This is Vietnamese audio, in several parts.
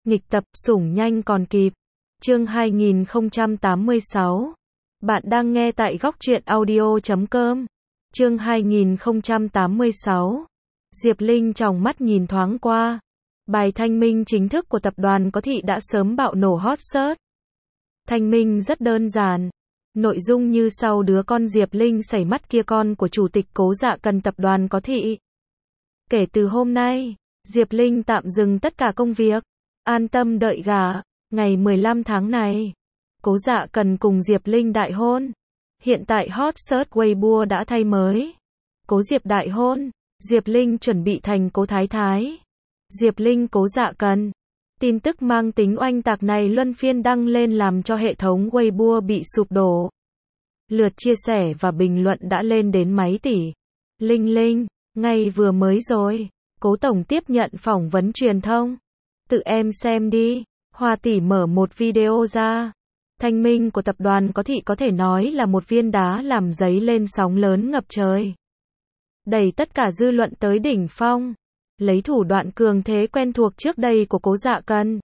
Nghịch tập, sủng nhanh còn kịp. Chương 2086. Bạn đang nghe tại góc truyện audio.com. Chương 2086. Diệp Linh tròng mắt nhìn thoáng qua. Bài thanh minh chính thức của tập đoàn Có Thị đã sớm bạo nổ hot search. Thanh minh rất đơn giản. Nội dung như sau: đứa con Diệp Linh sẩy mắt kia con của chủ tịch Cố Dạ Cần tập đoàn Có Thị. Kể từ hôm nay, Diệp Linh tạm dừng tất cả công việc, an tâm đợi gả. Ngày 15 tháng này, Cố Dạ Cần cùng Diệp Linh đại hôn. Hiện tại hot search Weibo đã thay mới. Cố Diệp đại hôn, Diệp Linh chuẩn bị thành Cố Thái Thái. Diệp Linh Cố Dạ Cần. Tin tức mang tính oanh tạc này luân phiên đăng lên làm cho hệ thống Weibo bị sụp đổ. Lượt chia sẻ và bình luận đã lên đến mấy tỷ. Linh Linh, ngay vừa mới rồi, Cố Tổng tiếp nhận phỏng vấn truyền thông. Tự em xem đi. Hoa tỷ mở một video ra. Thanh minh của tập đoàn Có Thị có thể nói là một viên đá làm dấy lên sóng lớn ngập trời, đẩy tất cả dư luận tới đỉnh phong. Lấy thủ đoạn cường thế quen thuộc trước đây của Cố Dạ Cần,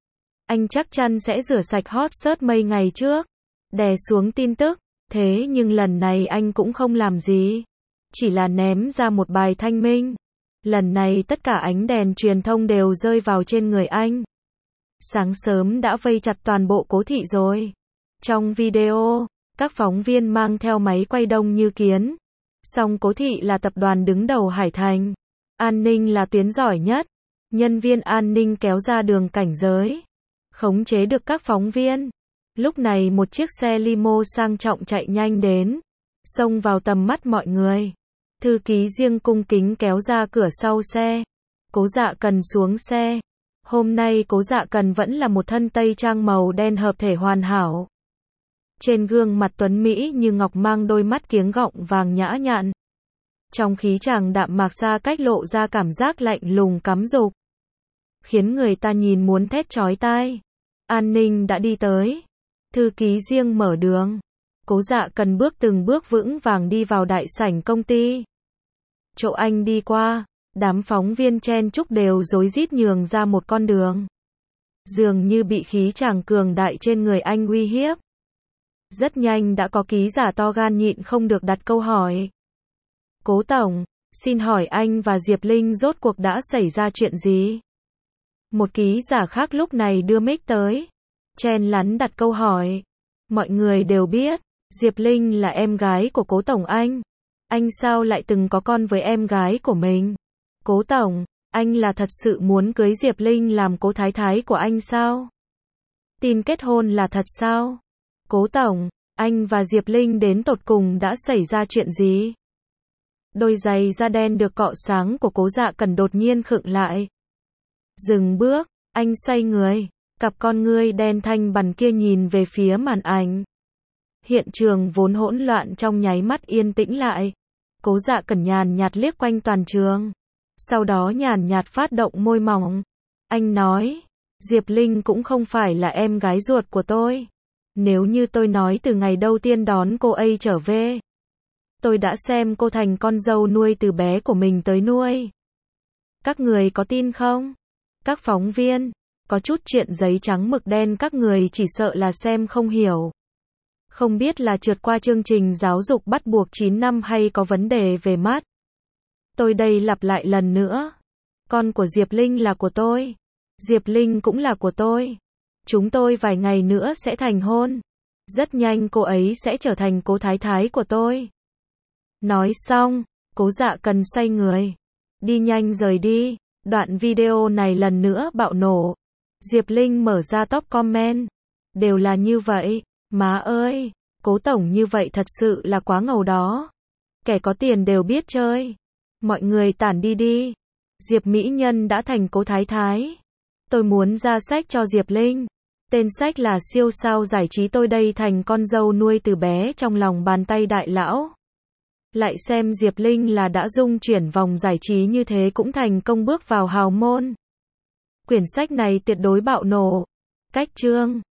anh chắc chắn sẽ rửa sạch hot search mấy ngày trước, đè xuống tin tức. Thế nhưng lần này anh cũng không làm gì, chỉ là ném ra một bài thanh minh. Lần này tất cả ánh đèn truyền thông đều rơi vào trên người anh. Sáng sớm đã vây chặt toàn bộ Cố Thị rồi. Trong video, các phóng viên mang theo máy quay đông như kiến. Song Cố Thị là tập đoàn đứng đầu Hải Thành, an ninh là tuyến giỏi nhất. Nhân viên an ninh kéo ra đường cảnh giới, khống chế được các phóng viên. Lúc này một chiếc xe limo sang trọng chạy nhanh đến, xông vào tầm mắt mọi người. Thư ký riêng cung kính kéo ra cửa sau xe. Cố Dạ Cần xuống xe. Hôm nay Cố Dạ Cần vẫn là một thân tây trang màu đen hợp thể hoàn hảo. Trên gương mặt tuấn mỹ như ngọc mang đôi mắt kiếng gọng vàng nhã nhặn. Trong khí chàng đạm mạc xa cách lộ ra cảm giác lạnh lùng cắm rục, khiến người ta nhìn muốn thét chói tai. An ninh đã đi tới. Thư ký riêng mở đường. Cố Dạ Cần bước từng bước vững vàng đi vào đại sảnh công ty. Chỗ anh đi qua, đám phóng viên chen chúc đều rối rít nhường ra một con đường. Dường như bị khí chàng cường đại trên người anh uy hiếp. Rất nhanh đã có ký giả to gan nhịn không được đặt câu hỏi. Cố Tổng, xin hỏi anh và Diệp Linh rốt cuộc đã xảy ra chuyện gì? Một ký giả khác lúc này đưa mic tới, chen lấn đặt câu hỏi. Mọi người đều biết, Diệp Linh là em gái của Cố Tổng anh. Anh sao lại từng có con với em gái của mình? Cố Tổng, anh là thật sự muốn cưới Diệp Linh làm Cố Thái Thái của anh sao? Tin kết hôn là thật sao? Cố Tổng, anh và Diệp Linh đến tột cùng đã xảy ra chuyện gì? Đôi giày da đen được cọ sáng của Cố Dạ Cần đột nhiên khựng lại. Dừng bước, anh xoay người, cặp con ngươi đen thanh bằn kia nhìn về phía màn ảnh. Hiện trường vốn hỗn loạn trong nháy mắt yên tĩnh lại. Cố Dạ Cần nhàn nhạt liếc quanh toàn trường, sau đó nhàn nhạt phát động môi mỏng. Anh nói, Diệp Linh cũng không phải là em gái ruột của tôi. Nếu như tôi nói từ ngày đầu tiên đón cô ấy trở về, tôi đã xem cô thành con dâu nuôi từ bé của mình tới nuôi. Các người có tin không? Các phóng viên, có chút chuyện giấy trắng mực đen các người chỉ sợ là xem không hiểu. Không biết là trượt qua chương trình giáo dục bắt buộc 9 năm hay có vấn đề về mắt. Tôi đây lặp lại lần nữa. Con của Diệp Linh là của tôi. Diệp Linh cũng là của tôi. Chúng tôi vài ngày nữa sẽ thành hôn. Rất nhanh cô ấy sẽ trở thành Cố Thái Thái của tôi. Nói xong, Cố Dạ Cần xoay người, đi nhanh rời đi. Đoạn video này lần nữa bạo nổ. Diệp Linh mở ra top comment. Đều là như vậy. Má ơi, Cố Tổng như vậy thật sự là quá ngầu đó. Kẻ có tiền đều biết chơi. Mọi người tản đi đi. Diệp Mỹ Nhân đã thành Cố Thái Thái. Tôi muốn ra sách cho Diệp Linh. Tên sách là Siêu sao giải trí tôi đây thành con dâu nuôi từ bé trong lòng bàn tay đại lão. Lại xem Diệp Linh là đã dung chuyển vòng giải trí như thế cũng thành công bước vào hào môn. Quyển sách này tuyệt đối bạo nổ. Cách chương